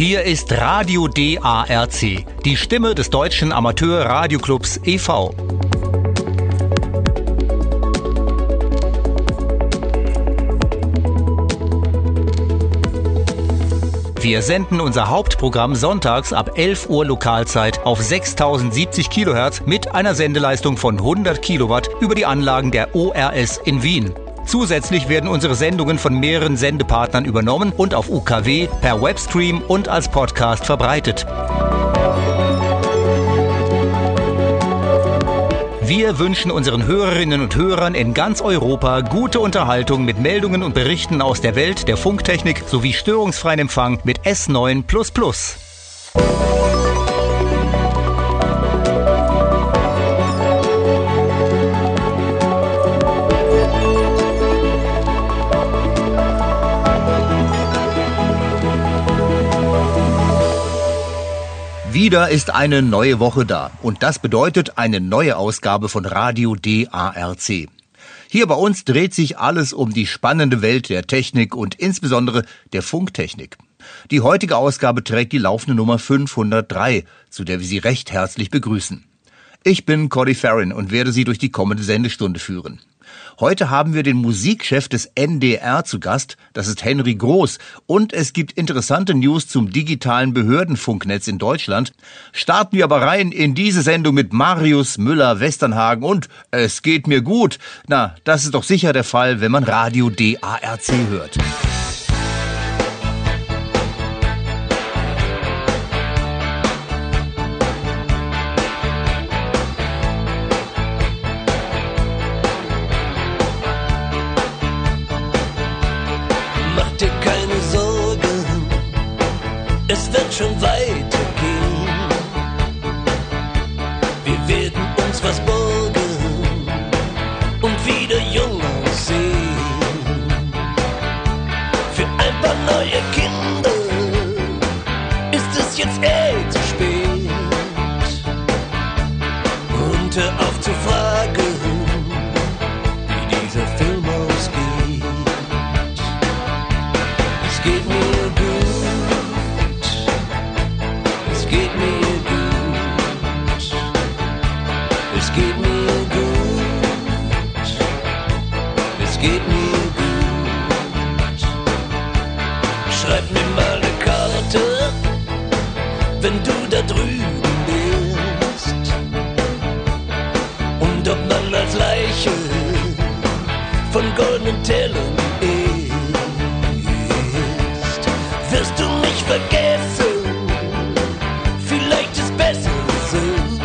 Hier ist Radio DARC, die Stimme des Deutschen Amateur-Radioclubs e.V. Wir senden unser Hauptprogramm sonntags ab 11 Uhr Lokalzeit auf 6070 kHz mit einer Sendeleistung von 100 Kilowatt über die Anlagen der ORS in Wien. Zusätzlich werden unsere Sendungen von mehreren Sendepartnern übernommen und auf UKW, per Webstream und als Podcast verbreitet. Wir wünschen unseren Hörerinnen und Hörern in ganz Europa gute Unterhaltung mit Meldungen und Berichten aus der Welt der Funktechnik sowie störungsfreien Empfang mit S9++. Wieder ist eine neue Woche da und das bedeutet eine neue Ausgabe von Radio DARC. Hier bei uns dreht sich alles um die spannende Welt der Technik und insbesondere der Funktechnik. Die heutige Ausgabe trägt die laufende Nummer 503, zu der wir Sie recht herzlich begrüßen. Ich bin Cody Farrin und werde Sie durch die kommende Sendestunde führen. Heute haben wir den Musikchef des NDR zu Gast, das ist Henry Groß, und es gibt interessante News zum digitalen Behördenfunknetz in Deutschland. Starten wir aber rein in diese Sendung mit Marius Müller-Westernhagen und es geht mir gut. Na, das ist doch sicher der Fall, wenn man Radio DARC hört. Es wird schon weitergehen. Wir werden uns was borgen und wieder jung aussehen. Für ein paar neue Kinder ist es jetzt zu spät. Und hör auf zu fragen, wie dieser Film ausgeht. Es geht mir gut. Es geht mir gut, es geht mir gut, es geht mir gut. Schreib mir mal eine Karte, wenn du da drüben bist. Und ob man als Leiche von goldenen Tellern isst, wirst du mich vergessen. Vielleicht ist besser so,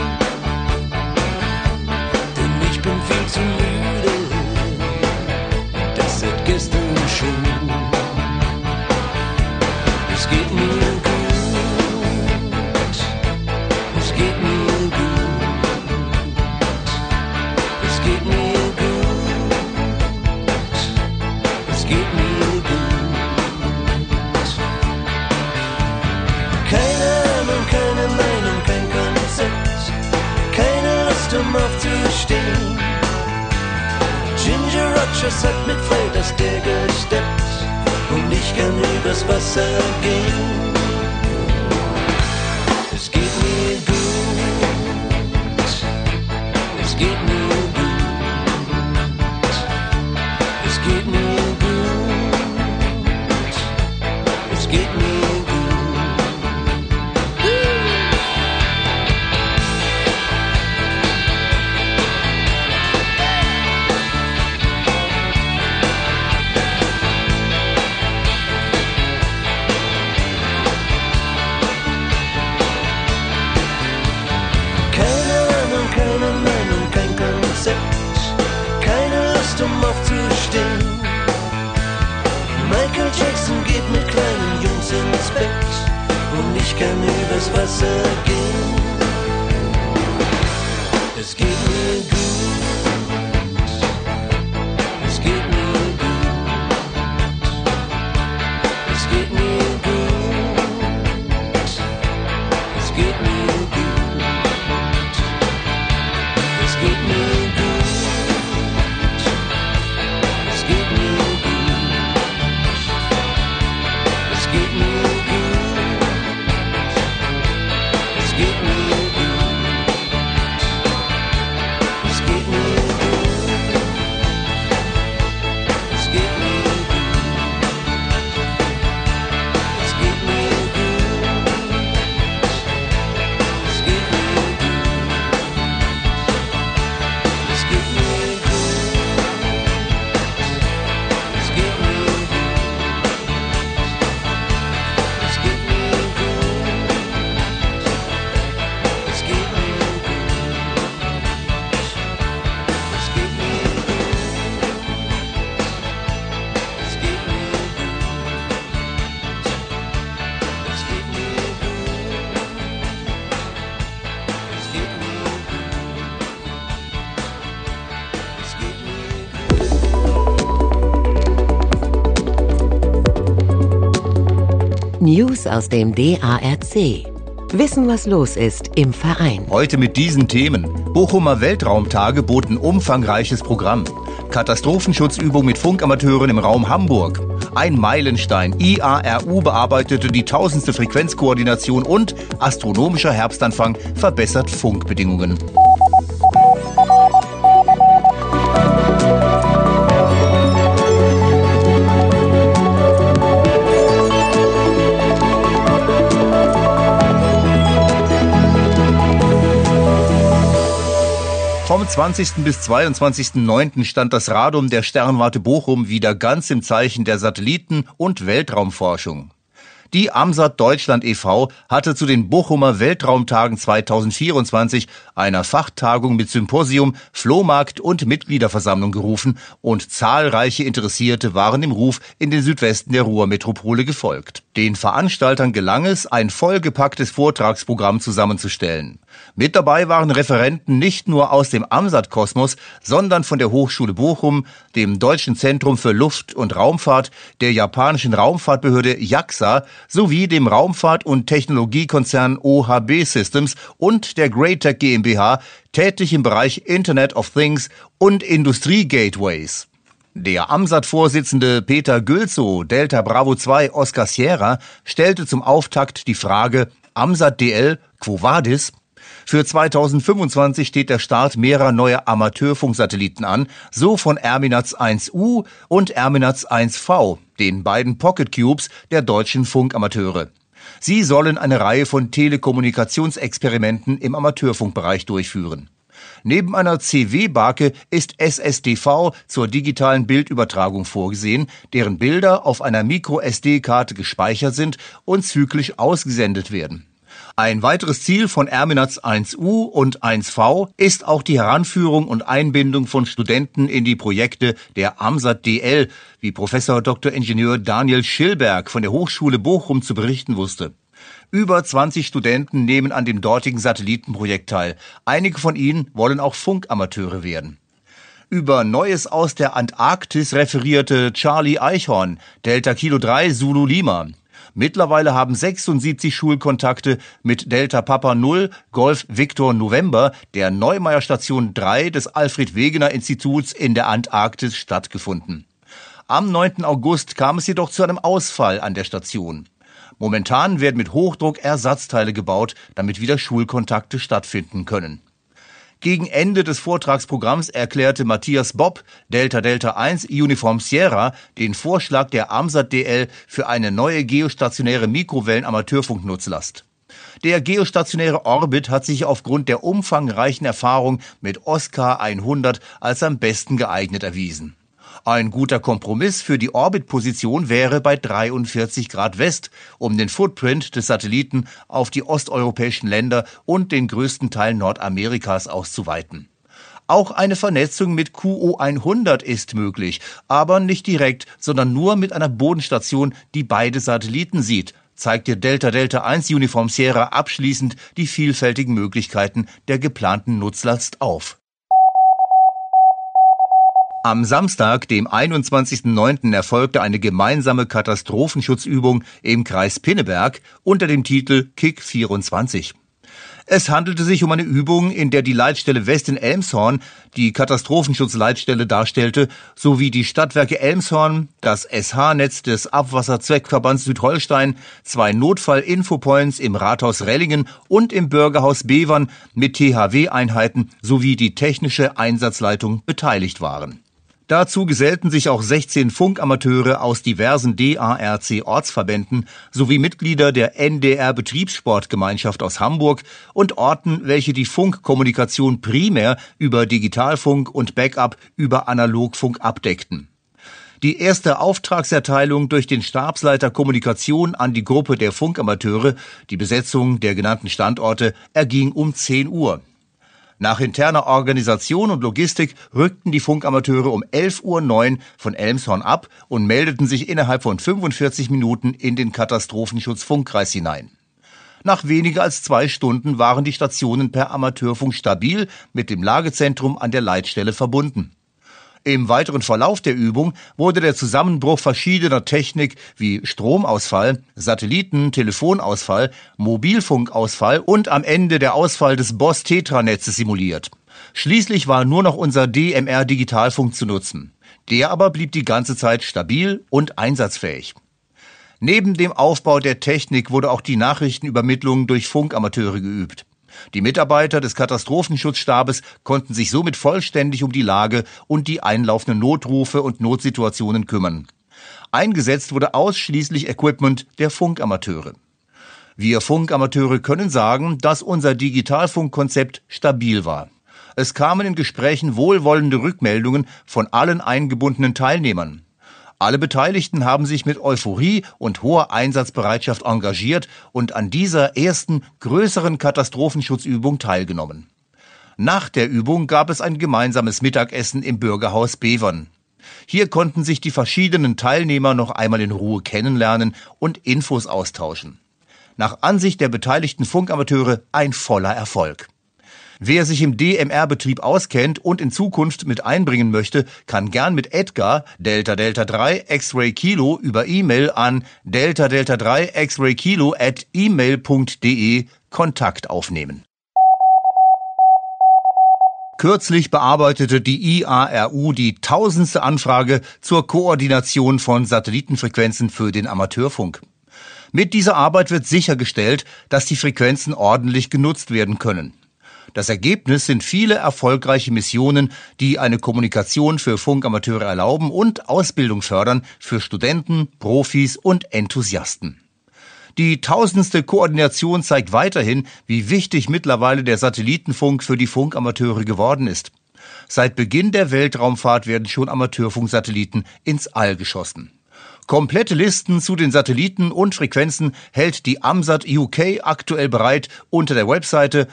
denn ich bin viel zu müde, das seit gestern schon. Es geht mir gut, es geht mir gut, es geht mir gut, es geht mir gut. Keine Meinung, kein Konzept, keine Lust aufzustehen. Ginger Rogers hat mit Fred Astaire gesteppt und ich kann übers Wasser gehen. Es geht mir gut, es geht mir gut, es geht mir gut, es geht mir gut. Aufzustehen. Michael Jackson geht mit kleinen Jungs ins Bett und ich kann übers Wasser gehen. Es geht mir gut, es geht mir gut, es geht mir gut, es geht mir gut, es geht mir gut. Es geht mir gut. News aus dem DARC. Wissen, was los ist im Verein. Heute mit diesen Themen. Bochumer Weltraumtage boten umfangreiches Programm. Katastrophenschutzübung mit Funkamateuren im Raum Hamburg. Ein Meilenstein. IARU bearbeitete die 1000. Frequenzkoordination und astronomischer Herbstanfang verbessert Funkbedingungen. Vom 20. bis 22.09. stand das Radom der Sternwarte Bochum wieder ganz im Zeichen der Satelliten- und Weltraumforschung. Die AMSAT Deutschland e.V. hatte zu den Bochumer Weltraumtagen 2024 einer Fachtagung mit Symposium, Flohmarkt und Mitgliederversammlung gerufen und zahlreiche Interessierte waren dem Ruf in den Südwesten der Ruhrmetropole gefolgt. Den Veranstaltern gelang es, ein vollgepacktes Vortragsprogramm zusammenzustellen. Mit dabei waren Referenten nicht nur aus dem AMSAT-Kosmos, sondern von der Hochschule Bochum, dem Deutschen Zentrum für Luft- und Raumfahrt, der japanischen Raumfahrtbehörde JAXA sowie dem Raumfahrt- und Technologiekonzern OHB Systems und der Greatech GmbH, tätig im Bereich Internet of Things und Industrie-Gateways. Der AMSAT-Vorsitzende Peter Gülzow, Delta Bravo 2 Oscar Sierra, stellte zum Auftakt die Frage: AMSAT DL, quo vadis? Für 2025 steht der Start mehrerer neuer Amateurfunksatelliten an, so von Erminaz 1U und Erminaz 1V, den beiden Pocket Cubes der deutschen Funkamateure. Sie sollen eine Reihe von Telekommunikationsexperimenten im Amateurfunkbereich durchführen. Neben einer CW-Barke ist SSDV zur digitalen Bildübertragung vorgesehen, deren Bilder auf einer Micro-SD-Karte gespeichert sind und zyklisch ausgesendet werden. Ein weiteres Ziel von Erminaz 1U und 1V ist auch die Heranführung und Einbindung von Studenten in die Projekte der AMSAT DL, wie Professor Dr. Ingenieur Daniel Schillberg von der Hochschule Bochum zu berichten wusste. Über 20 Studenten nehmen an dem dortigen Satellitenprojekt teil. Einige von ihnen wollen auch Funkamateure werden. Über Neues aus der Antarktis referierte Charlie Eichhorn, Delta Kilo 3 Zulu Lima. Mittlerweile haben 76 Schulkontakte mit Delta Papa 0 Golf Victor November der Neumeier Station 3 des Alfred-Wegener-Instituts in der Antarktis stattgefunden. Am 9. August kam es jedoch zu einem Ausfall an der Station. Momentan werden mit Hochdruck Ersatzteile gebaut, damit wieder Schulkontakte stattfinden können. Gegen Ende des Vortragsprogramms erklärte Matthias Bob, Delta Delta 1 Uniform Sierra, den Vorschlag der AMSAT DL für eine neue geostationäre Mikrowellen-Amateurfunknutzlast. Der geostationäre Orbit hat sich aufgrund der umfangreichen Erfahrung mit Oscar 100 als am besten geeignet erwiesen. Ein guter Kompromiss für die Orbitposition wäre bei 43 Grad West, um den Footprint des Satelliten auf die osteuropäischen Länder und den größten Teil Nordamerikas auszuweiten. Auch eine Vernetzung mit QO 100 ist möglich, aber nicht direkt, sondern nur mit einer Bodenstation, die beide Satelliten sieht, zeigte Delta Delta 1 Uniform Sierra abschließend die vielfältigen Möglichkeiten der geplanten Nutzlast auf. Am Samstag, dem 21.09., erfolgte eine gemeinsame Katastrophenschutzübung im Kreis Pinneberg unter dem Titel Kick 24. Es handelte sich um eine Übung, in der die Leitstelle West in Elmshorn die Katastrophenschutzleitstelle darstellte, sowie die Stadtwerke Elmshorn, das SH-Netz des Abwasserzweckverbands Südholstein, 2 Notfall-Infopoints im Rathaus Rellingen und im Bürgerhaus Bevern mit THW-Einheiten sowie die technische Einsatzleitung beteiligt waren. Dazu gesellten sich auch 16 Funkamateure aus diversen DARC-Ortsverbänden sowie Mitglieder der NDR-Betriebssportgemeinschaft aus Hamburg und Orten, welche die Funkkommunikation primär über Digitalfunk und Backup über Analogfunk abdeckten. Die erste Auftragserteilung durch den Stabsleiter Kommunikation an die Gruppe der Funkamateure, die Besetzung der genannten Standorte, erging um 10 Uhr. Nach interner Organisation und Logistik rückten die Funkamateure um 11:09 Uhr von Elmshorn ab und meldeten sich innerhalb von 45 Minuten in den Katastrophenschutzfunkkreis hinein. Nach weniger als 2 Stunden waren die Stationen per Amateurfunk stabil mit dem Lagezentrum an der Leitstelle verbunden. Im weiteren Verlauf der Übung wurde der Zusammenbruch verschiedener Technik wie Stromausfall, Satelliten-, Telefonausfall, Mobilfunkausfall und am Ende der Ausfall des BOS-Tetra-Netzes simuliert. Schließlich war nur noch unser DMR-Digitalfunk zu nutzen. Der aber blieb die ganze Zeit stabil und einsatzfähig. Neben dem Aufbau der Technik wurde auch die Nachrichtenübermittlung durch Funkamateure geübt. Die Mitarbeiter des Katastrophenschutzstabes konnten sich somit vollständig um die Lage und die einlaufenden Notrufe und Notsituationen kümmern. Eingesetzt wurde ausschließlich Equipment der Funkamateure. Wir Funkamateure können sagen, dass unser Digitalfunkkonzept stabil war. Es kamen in Gesprächen wohlwollende Rückmeldungen von allen eingebundenen Teilnehmern. Alle Beteiligten haben sich mit Euphorie und hoher Einsatzbereitschaft engagiert und an dieser ersten, größeren Katastrophenschutzübung teilgenommen. Nach der Übung gab es ein gemeinsames Mittagessen im Bürgerhaus Bevern. Hier konnten sich die verschiedenen Teilnehmer noch einmal in Ruhe kennenlernen und Infos austauschen. Nach Ansicht der beteiligten Funkamateure ein voller Erfolg. Wer sich im DMR-Betrieb auskennt und in Zukunft mit einbringen möchte, kann gern mit Edgar, Delta Delta 3 X-Ray Kilo, über E-Mail an delta delta 3 X-Ray Kilo @email.de Kontakt aufnehmen. Kürzlich bearbeitete die IARU die 1000. Anfrage zur Koordination von Satellitenfrequenzen für den Amateurfunk. Mit dieser Arbeit wird sichergestellt, dass die Frequenzen ordentlich genutzt werden können. Das Ergebnis sind viele erfolgreiche Missionen, die eine Kommunikation für Funkamateure erlauben und Ausbildung fördern für Studenten, Profis und Enthusiasten. Die 1000. Koordination zeigt weiterhin, wie wichtig mittlerweile der Satellitenfunk für die Funkamateure geworden ist. Seit Beginn der Weltraumfahrt werden schon Amateurfunksatelliten ins All geschossen. Komplette Listen zu den Satelliten und Frequenzen hält die AMSAT UK aktuell bereit unter der Webseite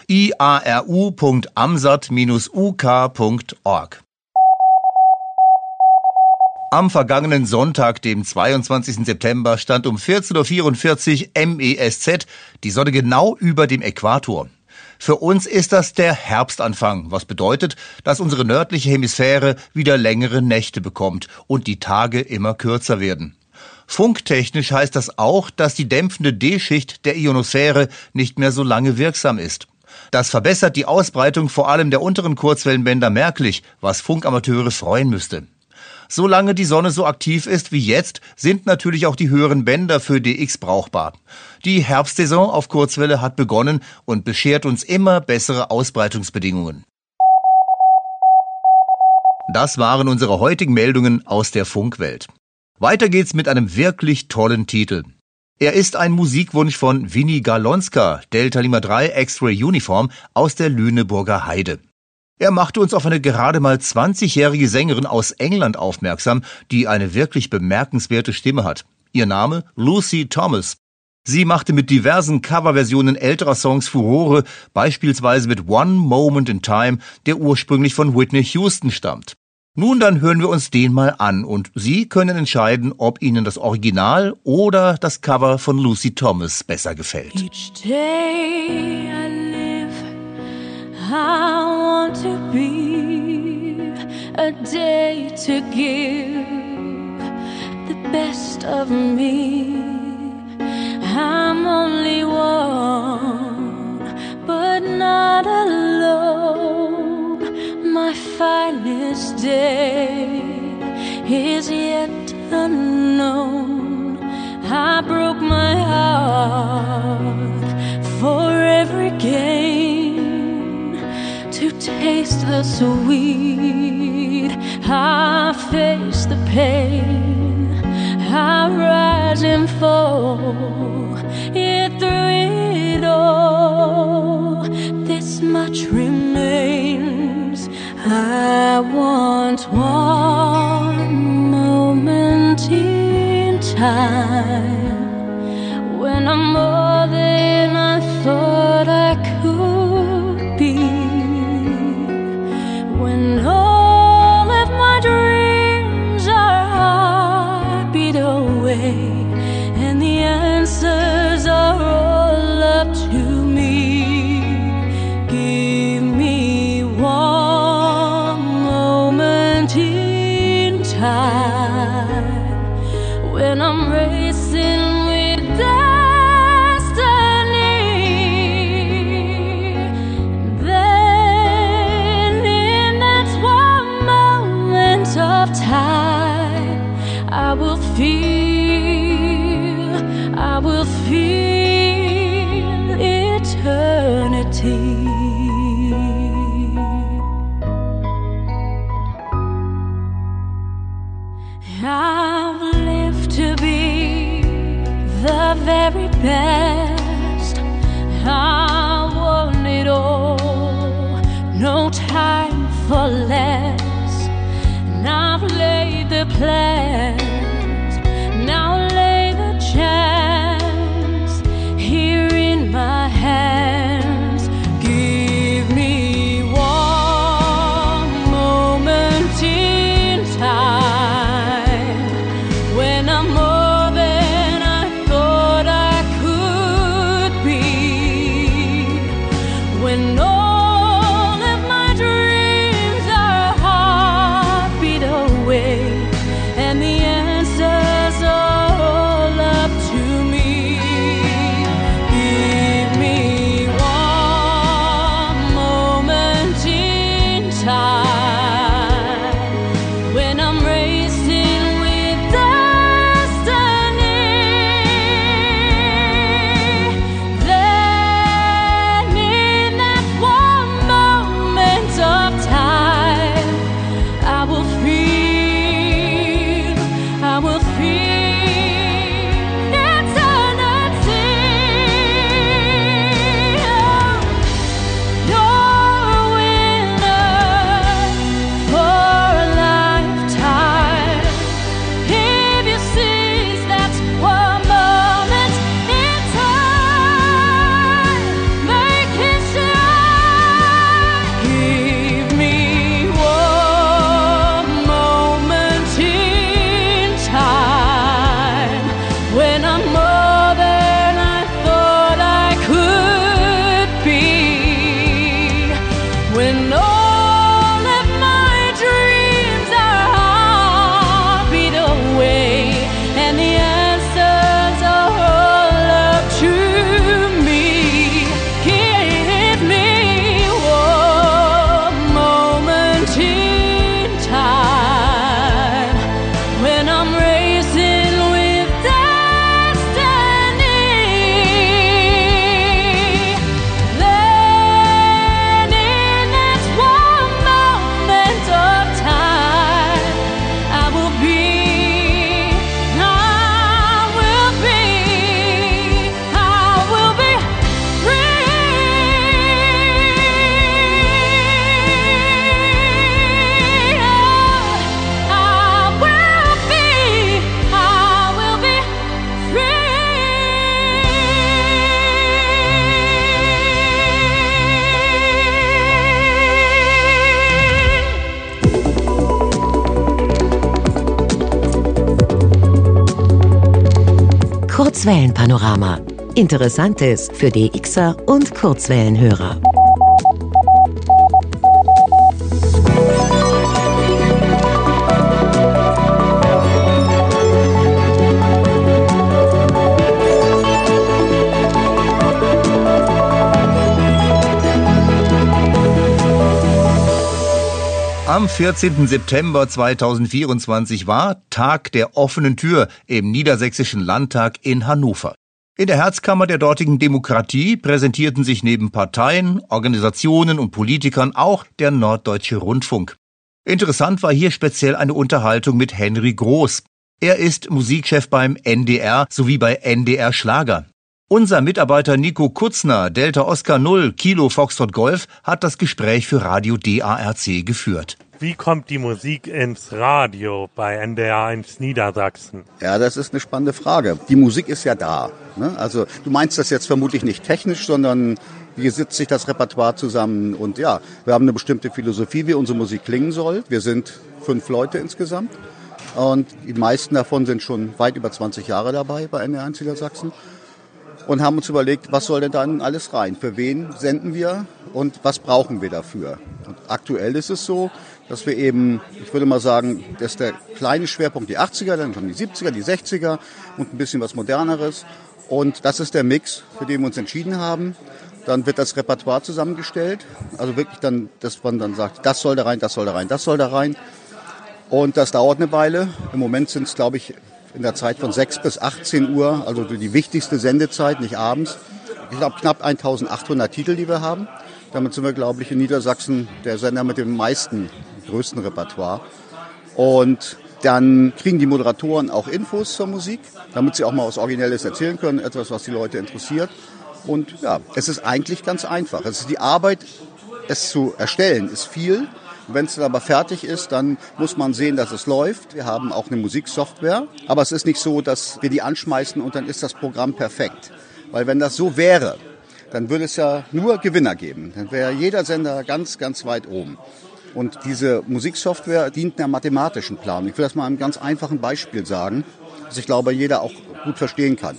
iaru.amsat-uk.org. Am vergangenen Sonntag, dem 22. September, stand um 14:44 Uhr MESZ die Sonne genau über dem Äquator. Für uns ist das der Herbstanfang, was bedeutet, dass unsere nördliche Hemisphäre wieder längere Nächte bekommt und die Tage immer kürzer werden. Funktechnisch heißt das auch, dass die dämpfende D-Schicht der Ionosphäre nicht mehr so lange wirksam ist. Das verbessert die Ausbreitung vor allem der unteren Kurzwellenbänder merklich, was Funkamateure freuen müsste. Solange die Sonne so aktiv ist wie jetzt, sind natürlich auch die höheren Bänder für DX brauchbar. Die Herbstsaison auf Kurzwelle hat begonnen und beschert uns immer bessere Ausbreitungsbedingungen. Das waren unsere heutigen Meldungen aus der Funkwelt. Weiter geht's mit einem wirklich tollen Titel. Er ist ein Musikwunsch von Winnie Galonska, Delta Lima 3 X-Ray Uniform aus der Lüneburger Heide. Er machte uns auf eine gerade mal 20-jährige Sängerin aus England aufmerksam, die eine wirklich bemerkenswerte Stimme hat. Ihr Name? Lucy Thomas. Sie machte mit diversen Coverversionen älterer Songs Furore, beispielsweise mit One Moment in Time, der ursprünglich von Whitney Houston stammt. Nun dann hören wir uns den mal an und Sie können entscheiden, ob Ihnen das Original oder das Cover von Lucy Thomas besser gefällt. Each day I live, I want to be a day to give the best of me. I'm only one, but not alone. My finest day is yet unknown. I broke my heart for every gain to taste the sweet. I face the pain, I rise and fall, yet through it all, this much remains. I want one moment in time when I'm more than I thought I could be, when all of my dreams are heartbeat away and the answers are all up to me. Give me one moment in see. I've lived to be the very best. I want it all, no time for less. And I've laid the plans, now lay the chance here in my hands. Give me one moment in time when I'm more than I thought I could be, when all of my dreams are a heartbeat away, and the answers are all up to me. Give me one moment in time when I'm racing with destiny. Then in that one moment of time, I will feel eternity. You're a winner for a lifetime. If you seize that one moment in time, make it shine. Give me one moment in time when I'm more than I thought I could be, when all of my dreams are a heartbeat away, and the answers are all up to me. Give me one moment in time when I'm racing with destiny. Then in that one moment of time, I will be Kurzwellenpanorama. Interessantes für DXer und Kurzwellenhörer. Am 14. September 2024 war Tag der offenen Tür im Niedersächsischen Landtag in Hannover. In der Herzkammer der dortigen Demokratie präsentierten sich neben Parteien, Organisationen und Politikern auch der Norddeutsche Rundfunk. Interessant war hier speziell eine Unterhaltung mit Henry Groß. Er ist Musikchef beim NDR sowie bei NDR Schlager. Unser Mitarbeiter Nico Kutzner, Delta Oscar 0, Kilo Foxtrot Golf, hat das Gespräch für Radio DARC geführt. Wie kommt die Musik ins Radio bei NDR 1 Niedersachsen? Ja, das ist eine spannende Frage. Die Musik ist ja da, ne? Also du meinst das jetzt vermutlich nicht technisch, sondern wie setzt sich das Repertoire zusammen? Und ja, wir haben eine bestimmte Philosophie, wie unsere Musik klingen soll. Wir sind 5 Leute insgesamt und die meisten davon sind schon weit über 20 Jahre dabei bei NDR 1 Niedersachsen. Und haben uns überlegt, was soll denn da alles rein? Für wen senden wir und was brauchen wir dafür? Und aktuell ist es so, dass wir eben, ich würde mal sagen, dass der kleine Schwerpunkt die 80er, dann kommen die 70er, die 60er und ein bisschen was Moderneres. Und das ist der Mix, für den wir uns entschieden haben. Dann wird das Repertoire zusammengestellt. Also wirklich dann, dass man dann sagt, das soll da rein, das soll da rein, das soll da rein. Und das dauert eine Weile. Im Moment sind es, glaube ich, in der Zeit von 6 bis 18 Uhr, also die wichtigste Sendezeit, nicht abends, ich glaube, knapp 1800 Titel, die wir haben. Damit sind wir, glaube ich, in Niedersachsen der Sender mit dem größten Repertoire. Und dann kriegen die Moderatoren auch Infos zur Musik, damit sie auch mal was Originelles erzählen können, etwas, was die Leute interessiert. Und ja, es ist eigentlich ganz einfach. Es ist die Arbeit, es zu erstellen, ist viel. Wenn es dann aber fertig ist, dann muss man sehen, dass es läuft. Wir haben auch eine Musiksoftware, aber es ist nicht so, dass wir die anschmeißen und dann ist das Programm perfekt. Weil wenn das so wäre, dann würde es ja nur Gewinner geben. Dann wäre jeder Sender ganz, ganz weit oben. Und diese Musiksoftware dient einer mathematischen Planung. Ich will das mal einem ganz einfachen Beispiel sagen, das ich glaube, jeder auch gut verstehen kann.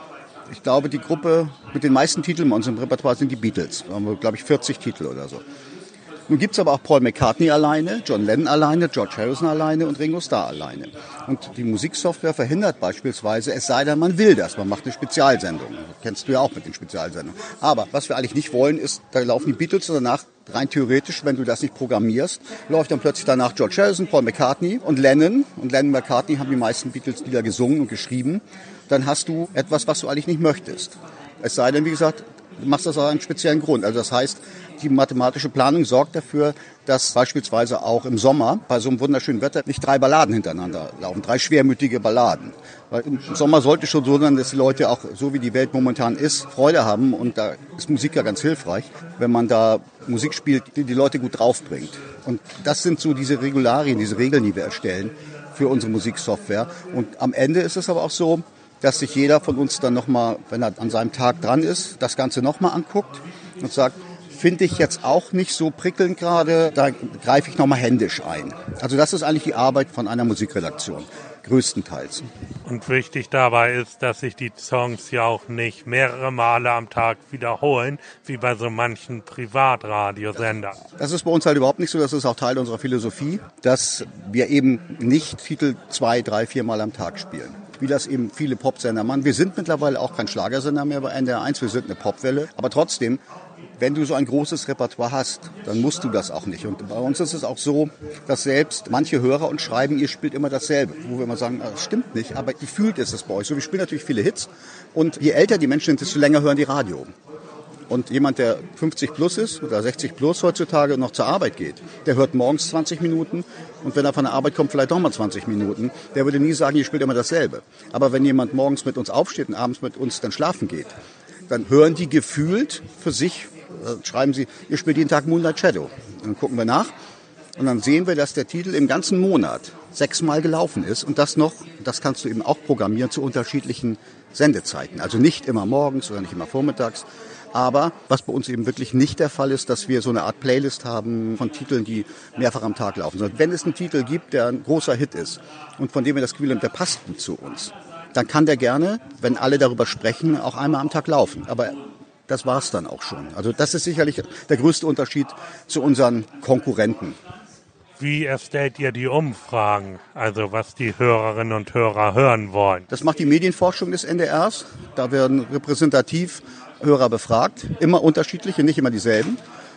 Ich glaube, die Gruppe mit den meisten Titeln bei uns im Repertoire sind die Beatles. Da haben wir, glaube ich, 40 Titel oder so. Nun gibt es aber auch Paul McCartney alleine, John Lennon alleine, George Harrison alleine und Ringo Starr alleine. Und die Musiksoftware verhindert beispielsweise, es sei denn, man will das, man macht eine Spezialsendung. Das kennst du ja auch mit den Spezialsendungen. Aber was wir eigentlich nicht wollen, ist, da laufen die Beatles und danach, rein theoretisch, wenn du das nicht programmierst, läuft dann plötzlich danach George Harrison, Paul McCartney und Lennon. Und Lennon und McCartney haben die meisten Beatles-Lieder gesungen und geschrieben. Dann hast du etwas, was du eigentlich nicht möchtest. Es sei denn, wie gesagt, du machst das aus einem speziellen Grund. Also das heißt, die mathematische Planung sorgt dafür, dass beispielsweise auch im Sommer bei so einem wunderschönen Wetter nicht 3 Balladen hintereinander laufen, 3 schwermütige Balladen. Weil im Sommer sollte schon so sein, dass die Leute auch, so wie die Welt momentan ist, Freude haben. Und da ist Musik ja ganz hilfreich, wenn man da Musik spielt, die die Leute gut draufbringt. Und das sind so diese Regularien, diese Regeln, die wir erstellen für unsere Musiksoftware. Und am Ende ist es aber auch so, dass sich jeder von uns dann nochmal, wenn er an seinem Tag dran ist, das Ganze nochmal anguckt und sagt, finde ich jetzt auch nicht so prickelnd gerade, da greife ich nochmal händisch ein. Also das ist eigentlich die Arbeit von einer Musikredaktion, größtenteils. Und wichtig dabei ist, dass sich die Songs ja auch nicht mehrere Male am Tag wiederholen, wie bei so manchen Privatradiosendern. Das ist bei uns halt überhaupt nicht so, das ist auch Teil unserer Philosophie, dass wir eben nicht Titel 2, 3, 4 Mal am Tag spielen. Wie das eben viele Popsender machen. Wir sind mittlerweile auch kein Schlagersender mehr bei NDR 1, wir sind eine Popwelle. Aber trotzdem, wenn du so ein großes Repertoire hast, dann musst du das auch nicht. Und bei uns ist es auch so, dass selbst manche Hörer uns schreiben, ihr spielt immer dasselbe. Wo wir immer sagen, das stimmt nicht, aber gefühlt ist es bei euch so. Wir spielen natürlich viele Hits und je älter die Menschen sind, desto länger hören die Radio. Und jemand, der 50 plus ist oder 60 plus heutzutage noch zur Arbeit geht, der hört morgens 20 Minuten und wenn er von der Arbeit kommt, vielleicht nochmal 20 Minuten. Der würde nie sagen, ihr spielt immer dasselbe. Aber wenn jemand morgens mit uns aufsteht und abends mit uns dann schlafen geht, dann hören die gefühlt für sich, schreiben sie, ihr spielt jeden Tag Moonlight Shadow. Dann gucken wir nach und dann sehen wir, dass der Titel im ganzen Monat 6 Mal gelaufen ist und das kannst du eben auch programmieren zu unterschiedlichen Sendezeiten. Also nicht immer morgens oder nicht immer vormittags. Aber was bei uns eben wirklich nicht der Fall ist, dass wir so eine Art Playlist haben von Titeln, die mehrfach am Tag laufen. Sondern wenn es einen Titel gibt, der ein großer Hit ist und von dem wir das Gefühl haben, der passt gut zu uns, dann kann der gerne, wenn alle darüber sprechen, auch einmal am Tag laufen. Aber das war's dann auch schon. Also das ist sicherlich der größte Unterschied zu unseren Konkurrenten. Wie erstellt ihr die Umfragen, also was die Hörerinnen und Hörer hören wollen? Das macht die Medienforschung des NDRs. Da werden repräsentativ Hörer befragt, immer unterschiedliche, nicht immer dieselben.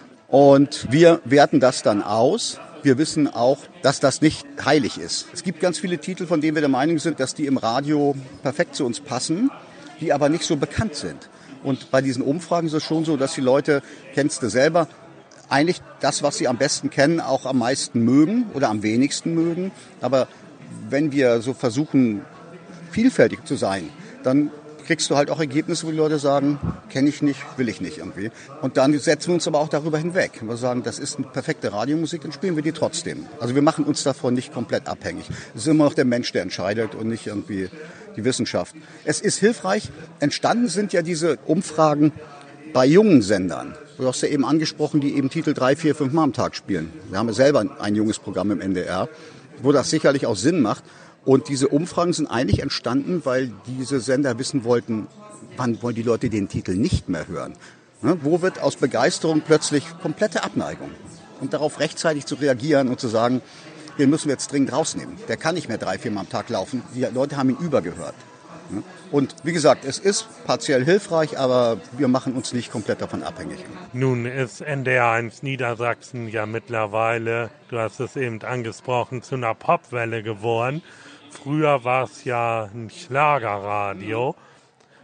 Und wir werten das dann aus. Wir wissen auch, dass das nicht heilig ist. Es gibt ganz viele Titel, von denen wir der Meinung sind, dass die im Radio perfekt zu uns passen, die aber nicht so bekannt sind. Und bei diesen Umfragen ist es schon so, dass die Leute, kennst du selber, eigentlich das, was sie am besten kennen, auch am meisten mögen oder am wenigsten mögen. Aber wenn wir so versuchen, vielfältig zu sein, dann kriegst du halt auch Ergebnisse, wo die Leute sagen, kenne ich nicht, will ich nicht irgendwie. Und dann setzen wir uns aber auch darüber hinweg. Wir sagen, das ist eine perfekte Radiomusik, dann spielen wir die trotzdem. Also wir machen uns davon nicht komplett abhängig. Es ist immer noch der Mensch, der entscheidet und nicht irgendwie die Wissenschaft. Es ist hilfreich. Entstanden sind ja diese Umfragen bei jungen Sendern. Du hast ja eben angesprochen, die eben Titel 3, 4, 5 Mal am Tag spielen. Wir haben ja selber ein junges Programm im NDR, wo das sicherlich auch Sinn macht. Und diese Umfragen sind eigentlich entstanden, weil diese Sender wissen wollten, wann wollen die Leute den Titel nicht mehr hören. Ne? Wo wird aus Begeisterung plötzlich komplette Abneigung? Und darauf rechtzeitig zu reagieren und zu sagen, den müssen wir jetzt dringend rausnehmen. Der kann nicht mehr 3, 4 Mal am Tag laufen. Die Leute haben ihn übergehört. Ne? Und wie gesagt, es ist partiell hilfreich, aber wir machen uns nicht komplett davon abhängig. Nun ist NDR 1 Niedersachsen ja mittlerweile, du hast es eben angesprochen, zu einer Popwelle geworden. Früher war es ja ein Schlagerradio.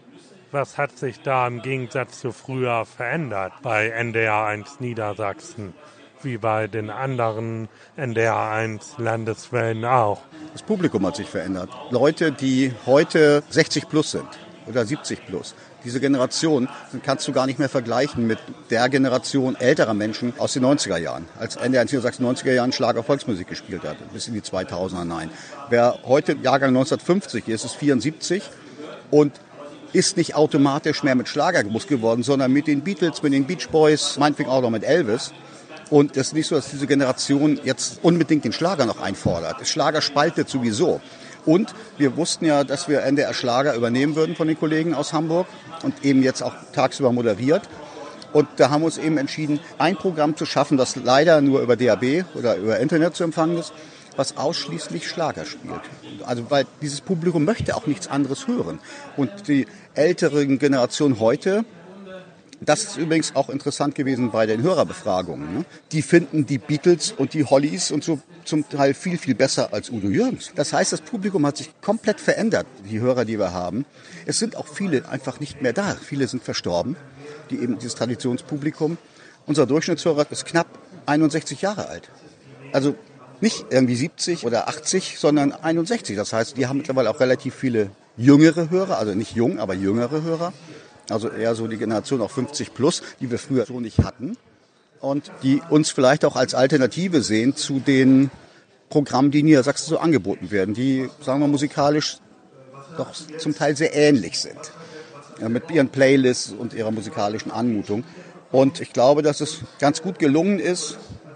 Was hat sich da im Gegensatz zu früher verändert bei NDR 1 Niedersachsen, wie bei den anderen NDR 1 Landeswellen auch? Das Publikum hat sich verändert. Leute, die heute 60 plus sind oder 70 plus, diese Generation kannst du gar nicht mehr vergleichen mit der Generation älterer Menschen aus den 90er Jahren, als NDR 1 Niedersachsen 90er Jahren Schlager Volksmusik gespielt hat, bis in die 2000er hinein. Wer heute Jahrgang 1950 ist, ist 74 und ist nicht automatisch mehr mit Schlager groß geworden, sondern mit den Beatles, mit den Beach Boys, meinetwegen auch noch mit Elvis. Und es ist nicht so, dass diese Generation jetzt unbedingt den Schlager noch einfordert. Der Schlager spaltet sowieso. Und wir wussten ja, dass wir NDR Schlager übernehmen würden von den Kollegen aus Hamburg und eben jetzt auch tagsüber moderiert. Und da haben wir uns eben entschieden, ein Programm zu schaffen, das leider nur über DAB oder über Internet zu empfangen ist, was ausschließlich Schlager spielt. Also weil dieses Publikum möchte auch nichts anderes hören. Und die älteren Generationen heute, das ist übrigens auch interessant gewesen bei den Hörerbefragungen, ne? Die finden die Beatles und die Hollies und so zum Teil viel, viel besser als Udo Jürgens. Das heißt, das Publikum hat sich komplett verändert, die Hörer, die wir haben. Es sind auch viele einfach nicht mehr da. Viele sind verstorben, dieses Traditionspublikum. Unser Durchschnittshörer ist knapp 61 Jahre alt. Also nicht irgendwie 70 oder 80, sondern 61. Das heißt, die haben mittlerweile auch relativ viele jüngere Hörer, also nicht jung, aber jüngere Hörer. Also eher so die Generation auch 50 plus, die wir früher so nicht hatten. Und die uns vielleicht auch als Alternative sehen zu den Programmen, die in Niedersachsen so angeboten werden, die, sagen wir, musikalisch doch zum Teil sehr ähnlich sind. Ja, mit ihren Playlists und ihrer musikalischen Anmutung. Und ich glaube, dass es ganz gut gelungen ist,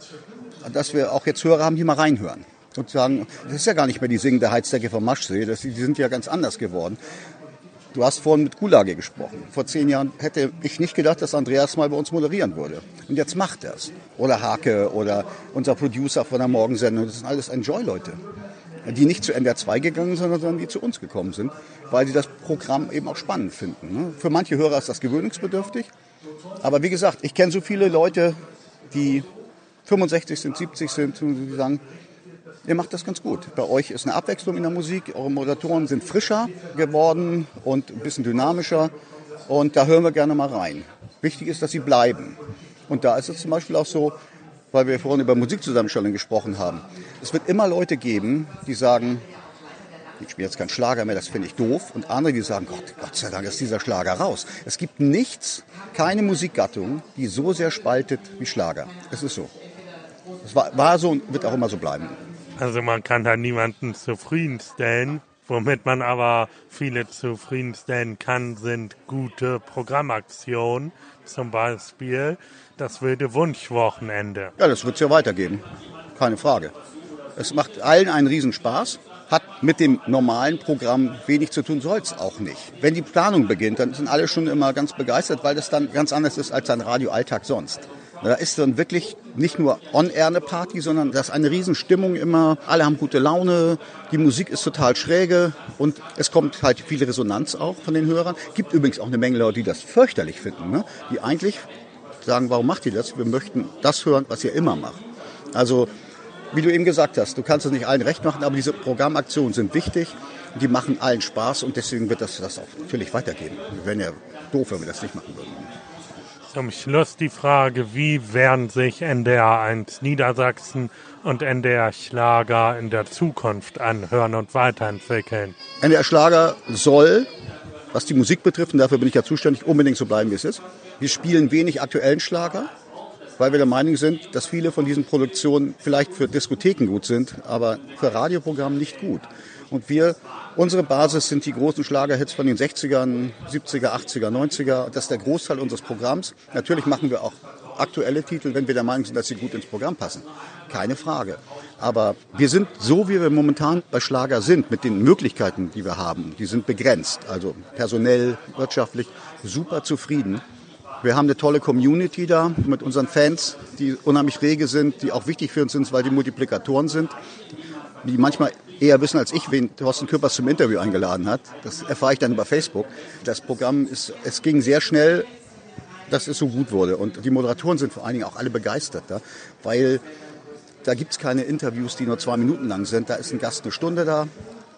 dass wir auch jetzt Hörer haben, die mal reinhören. Und sagen, das ist ja gar nicht mehr die singende Heizdecke vom Maschsee, die sind ja ganz anders geworden. Du hast vorhin mit Gulage gesprochen. Vor 10 Jahren hätte ich nicht gedacht, dass Andreas mal bei uns moderieren würde. Und jetzt macht er es. Oder Hake oder unser Producer von der Morgensendung. Das sind alles Enjoy-Leute, die nicht zu NDR 2 gegangen sind, sondern die zu uns gekommen sind, weil sie das Programm eben auch spannend finden. Für manche Hörer ist das gewöhnungsbedürftig. Aber wie gesagt, ich kenne so viele Leute, die 65 sind, 70 sind, die sagen, ihr macht das ganz gut. Bei euch ist eine Abwechslung in der Musik. Eure Moderatoren sind frischer geworden und ein bisschen dynamischer. Und da hören wir gerne mal rein. Wichtig ist, dass sie bleiben. Und da ist es zum Beispiel auch so, weil wir vorhin über Musikzusammenstellung gesprochen haben. Es wird immer Leute geben, die sagen, ich spiele jetzt keinen Schlager mehr, das finde ich doof. Und andere, die sagen, Gott sei Dank ist dieser Schlager raus. Es gibt nichts, keine Musikgattung, die so sehr spaltet wie Schlager. Es ist so. Es war so und wird auch immer so bleiben. Also man kann da niemanden zufriedenstellen. Womit man aber viele zufriedenstellen kann, sind gute Programmaktionen. Zum Beispiel das wilde Wunschwochenende. Ja, das wird es ja weitergeben. Keine Frage. Es macht allen einen Riesenspaß. Hat mit dem normalen Programm wenig zu tun, soll es auch nicht. Wenn die Planung beginnt, dann sind alle schon immer ganz begeistert, weil das dann ganz anders ist als ein Radioalltag sonst. Da ist dann wirklich nicht nur on-air eine Party, sondern da ist eine Riesenstimmung immer. Alle haben gute Laune, die Musik ist total schräge und es kommt halt viel Resonanz auch von den Hörern. Gibt übrigens auch eine Menge Leute, die das fürchterlich finden, ne? Die eigentlich sagen, warum macht ihr das? Wir möchten das hören, was ihr immer macht. Also, wie du eben gesagt hast, du kannst es nicht allen recht machen, aber diese Programmaktionen sind wichtig und die machen allen Spaß und deswegen wird das auch natürlich weitergehen. Wir wären ja doof, wenn wir das nicht machen würden. Zum Schluss die Frage, wie werden sich NDR 1 Niedersachsen und NDR Schlager in der Zukunft anhören und weiterentwickeln? NDR Schlager soll, was die Musik betrifft, und dafür bin ich ja zuständig, unbedingt so bleiben, wie es ist. Wir spielen wenig aktuellen Schlager, weil wir der Meinung sind, dass viele von diesen Produktionen vielleicht für Diskotheken gut sind, aber für Radioprogramme nicht gut. Und unsere Basis sind die großen Schlagerhits von den 60ern, 70er, 80er, 90er. Das ist der Großteil unseres Programms. Natürlich machen wir auch aktuelle Titel, wenn wir der Meinung sind, dass sie gut ins Programm passen. Keine Frage. Aber wir sind so, wie wir momentan bei Schlager sind, mit den Möglichkeiten, die wir haben, die sind begrenzt. Also personell, wirtschaftlich, super zufrieden. Wir haben eine tolle Community da mit unseren Fans, die unheimlich rege sind, die auch wichtig für uns sind, weil die Multiplikatoren sind, die manchmal eher wissen als ich, wen Thorsten Küppers zum Interview eingeladen hat. Das erfahre ich dann über Facebook. Das Programm es ging sehr schnell, dass es so gut wurde. Und die Moderatoren sind vor allen Dingen auch alle begeistert da, weil da gibt es keine Interviews, die nur 2 Minuten lang sind. Da ist ein Gast eine Stunde da,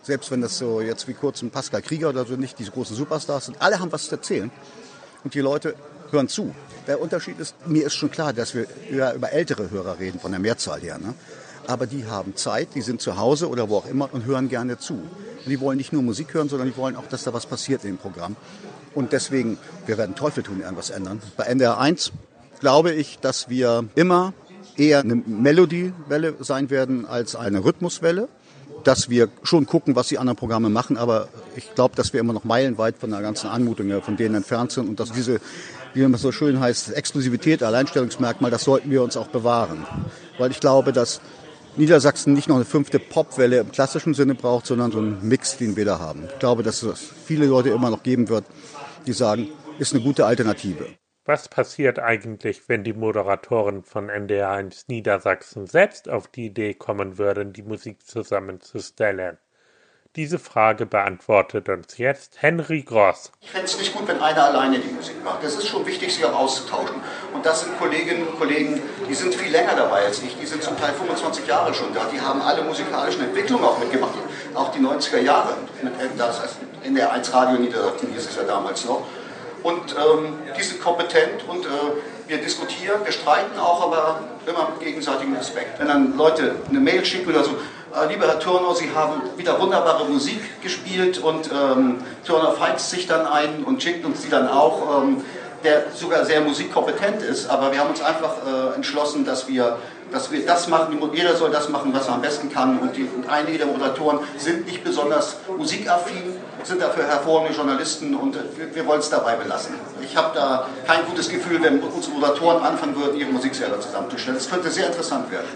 Selbst wenn das so jetzt wie kurz ein Pascal Krieger oder so nicht diese großen Superstars sind, alle haben was zu erzählen. Und die Leute hören zu. Der Unterschied ist, mir ist schon klar, dass wir über ältere Hörer reden, von der Mehrzahl her. Ne? Aber die haben Zeit, die sind zu Hause oder wo auch immer und hören gerne zu. Und die wollen nicht nur Musik hören, sondern die wollen auch, dass da was passiert in dem Programm. Und deswegen, wir werden Teufel tun, irgendwas ändern. Bei NDR 1 glaube ich, dass wir immer eher eine Melodiewelle sein werden als eine Rhythmuswelle. Dass wir schon gucken, was die anderen Programme machen, aber ich glaube, dass wir immer noch meilenweit von der ganzen Anmutung von denen entfernt sind und dass diese, wie man so schön heißt, Exklusivität, Alleinstellungsmerkmal, das sollten wir uns auch bewahren. Weil ich glaube, dass Niedersachsen nicht noch eine 5. Popwelle im klassischen Sinne braucht, sondern so einen Mix, den wir da haben. Ich glaube, dass es viele Leute immer noch geben wird, die sagen, ist eine gute Alternative. Was passiert eigentlich, wenn die Moderatoren von NDR 1 Niedersachsen selbst auf die Idee kommen würden, die Musik zusammenzustellen? Diese Frage beantwortet uns jetzt Henry Gross. Ich fände es nicht gut, wenn einer alleine die Musik macht. Es ist schon wichtig, sich auch auszutauschen. Und das sind Kolleginnen und Kollegen, die sind viel länger dabei als ich. Die sind zum Teil 25 Jahre schon da. Die haben alle musikalischen Entwicklungen auch mitgemacht. Auch die 90er Jahre. Das heißt, NDR 1 Radio Niedersachsen hieß es ja damals noch. Und die sind kompetent und wir diskutieren, wir streiten auch, aber immer mit gegenseitigem Respekt. Wenn dann Leute eine Mail schicken oder so, lieber Herr Thurnau, Sie haben wieder wunderbare Musik gespielt und Thurnau feixt sich dann ein und schickt uns die dann auch, der sogar sehr musikkompetent ist, aber wir haben uns einfach entschlossen, dass wir das machen, jeder soll das machen, was er am besten kann und einige der Moderatoren sind nicht besonders musikaffin, sind dafür hervorragende Journalisten und wir wollen es dabei belassen. Ich habe da kein gutes Gefühl, wenn unsere Moderatoren anfangen würden, ihre Musik selber zusammenzustellen. Das könnte sehr interessant werden.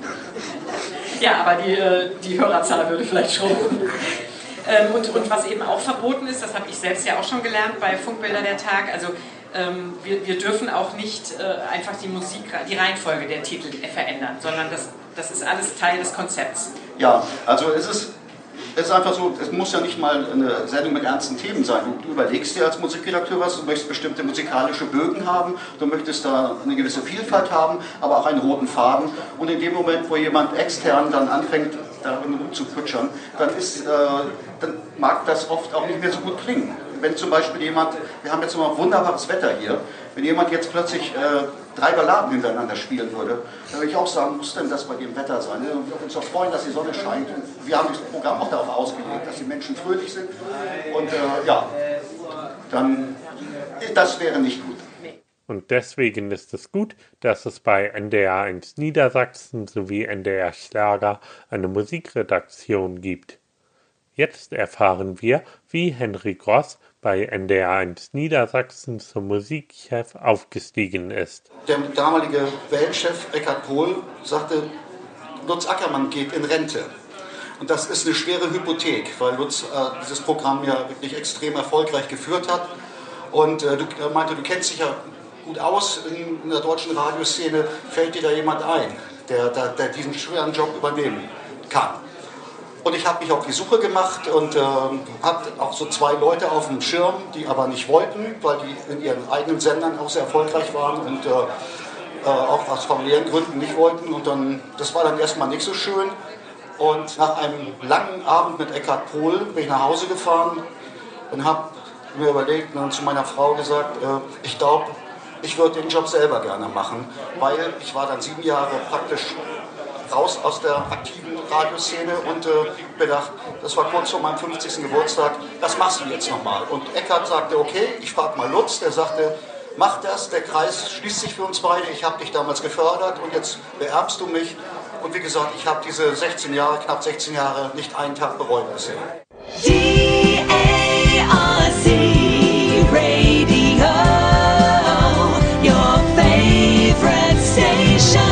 Ja, aber die Hörerzahl würde vielleicht schrumpfen. Und was eben auch verboten ist, das habe ich selbst ja auch schon gelernt bei Funkbilder der Tag, also wir dürfen auch nicht einfach die Reihenfolge der Titel verändern, sondern das ist alles Teil des Konzepts. Ja, also es ist einfach so, es muss ja nicht mal eine Sendung mit ernsten Themen sein. Du überlegst dir als Musikredakteur was, du möchtest bestimmte musikalische Bögen haben, du möchtest da eine gewisse Vielfalt haben, aber auch einen roten Faden. Und in dem Moment, wo jemand extern dann anfängt, darin rumzuputschern, dann mag das oft auch nicht mehr so gut klingen. Wenn zum Beispiel jemand, wir haben jetzt immer wunderbares Wetter hier, wenn jemand jetzt plötzlich 3 Balladen hintereinander spielen würde, dann würde ich auch sagen, muss denn das bei dem Wetter sein? Wir würden uns doch freuen, dass die Sonne scheint. Wir haben das Programm auch darauf ausgelegt, dass die Menschen fröhlich sind. Und dann, das wäre nicht gut. Und deswegen ist es gut, dass es bei NDR 1 Niedersachsen sowie NDR Schlager eine Musikredaktion gibt. Jetzt erfahren wir, wie Henry Gross bei NDR 1 Niedersachsen zum Musikchef aufgestiegen ist. Der damalige Weltchef Eckhard Pohl sagte, Lutz Ackermann geht in Rente. Und das ist eine schwere Hypothek, weil Lutz dieses Programm ja wirklich extrem erfolgreich geführt hat. Und er meinte, du kennst dich ja gut aus in der deutschen Radioszene, fällt dir da jemand ein, der diesen schweren Job übernehmen kann. Und ich habe mich auf die Suche gemacht und habe auch so 2 Leute auf dem Schirm, die aber nicht wollten, weil die in ihren eigenen Sendern auch sehr erfolgreich waren und auch aus familiären Gründen nicht wollten. Und das war dann erstmal nicht so schön. Und nach einem langen Abend mit Eckhard Pohl bin ich nach Hause gefahren und habe mir überlegt und zu meiner Frau gesagt, ich glaube, ich würde den Job selber gerne machen, weil ich war dann 7 Jahre praktisch raus aus der aktiven Radioszene und bedacht, das war kurz vor meinem 50. Geburtstag, das machst du jetzt nochmal. Und Eckhard sagte, okay, ich frage mal Lutz, der sagte, mach das, der Kreis schließt sich für uns beide, ich habe dich damals gefördert und jetzt beerbst du mich. Und wie gesagt, ich habe diese knapp 16 Jahre, nicht einen Tag bereut bisher. DARC Radio, your favorite station.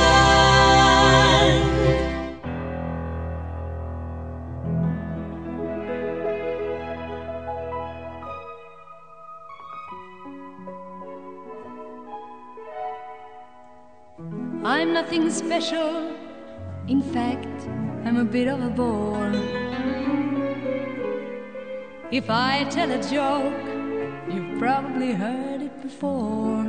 I'm nothing special. In fact, I'm a bit of a bore. If I tell a joke, you've probably heard it before.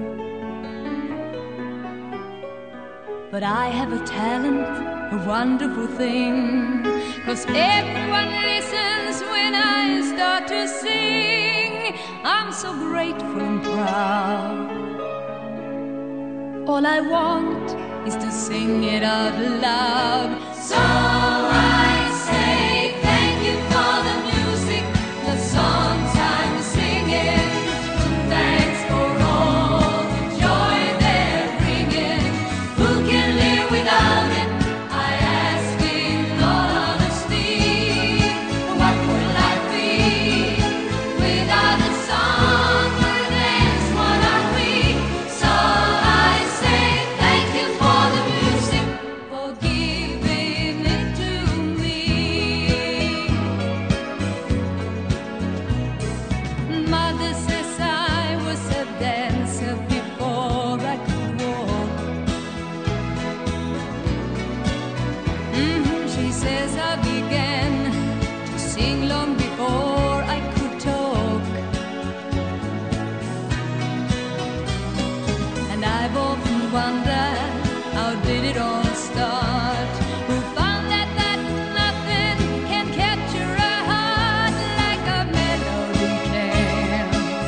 But I have a talent, a wonderful thing, 'cause everyone listens when I start to sing. I'm so grateful and proud. All I want is to sing it out loud. So I say thank you for the music, the songs I'm singing. Thanks for all the joy they're bringing. Who can live without it? I ask in all honesty. What would life be without a song or a dance? What are we? So I say thank you for the music, for giving it to me. Mother says I was a dancer before I could walk. She says I began to sing long before I could talk. And I've often wondered, how did it all start? Who found that nothing can capture a heart like a melody can?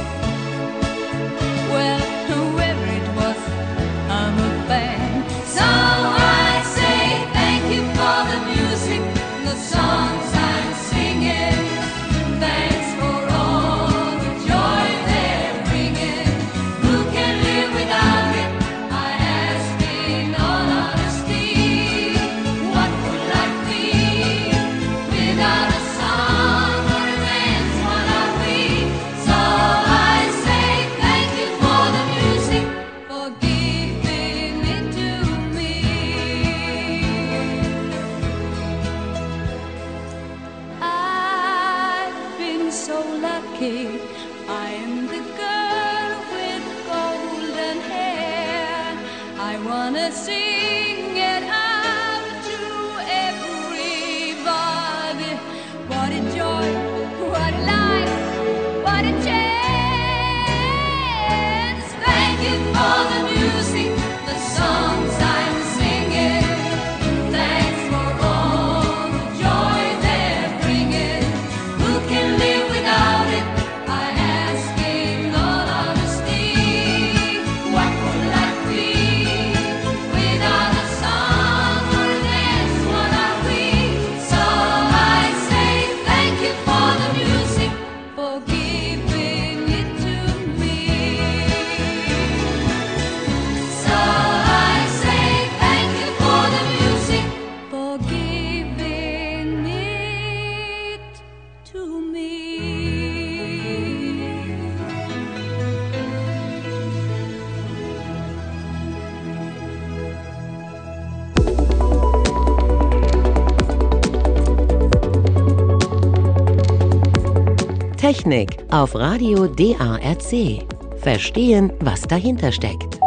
Well, whoever it was, I'm a fan. So I say thank you for the music, the songs I'm singing. Thanks for all the joy they're bringing. Who can live without it? I ask in all honesty. What would life be without a song or a dance? What are we? So I say thank you for the music, for giving it to me. I've been so lucky. I am the girl with golden hair. I wanna sing it out to everybody. What a joy, what a life, what a chance. Thank you for the music, the songs I'm singing. Thanks for all the joy they're bringing. Who can live without it? I ask in all honesty. What would life be without a song or a dance? What are we? So I say thank you for the music, for giving it to me. So I say thank you for the music, for giving it to me. Technik auf Radio DARC. Verstehen, was dahinter steckt.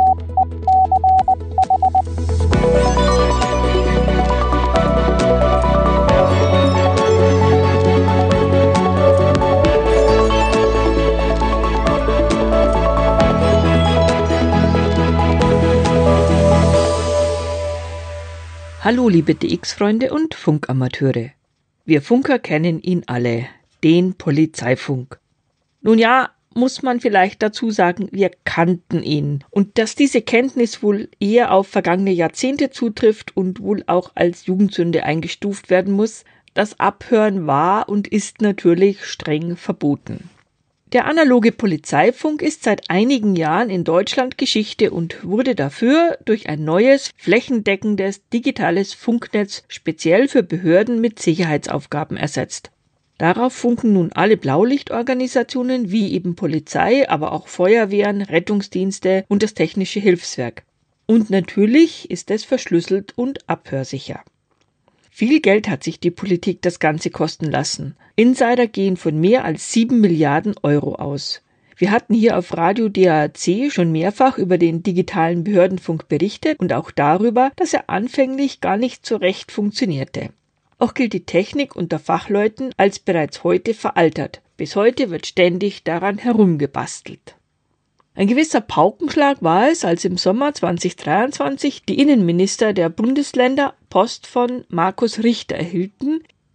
Hallo liebe DX-Freunde und Funkamateure. Wir Funker kennen ihn alle, den Polizeifunk. Nun ja, muss man vielleicht dazu sagen, wir kannten ihn. Und dass diese Kenntnis wohl eher auf vergangene Jahrzehnte zutrifft und wohl auch als Jugendsünde eingestuft werden muss, das Abhören war und ist natürlich streng verboten. Der analoge Polizeifunk ist seit einigen Jahren in Deutschland Geschichte und wurde dafür durch ein neues, flächendeckendes digitales Funknetz speziell für Behörden mit Sicherheitsaufgaben ersetzt. Darauf funken nun alle Blaulichtorganisationen wie eben Polizei, aber auch Feuerwehren, Rettungsdienste und das Technische Hilfswerk. Und natürlich ist es verschlüsselt und abhörsicher. Viel Geld hat sich die Politik das Ganze kosten lassen. Insider gehen von mehr als 7 Milliarden Euro aus. Wir hatten hier auf Radio DARC schon mehrfach über den digitalen Behördenfunk berichtet und auch darüber, dass er anfänglich gar nicht so recht funktionierte. Auch gilt die Technik unter Fachleuten als bereits heute veraltert. Bis heute wird ständig daran herumgebastelt. Ein gewisser Paukenschlag war es, als im Sommer 2023 die Innenminister der Bundesländer Post von Markus Richter erhielten,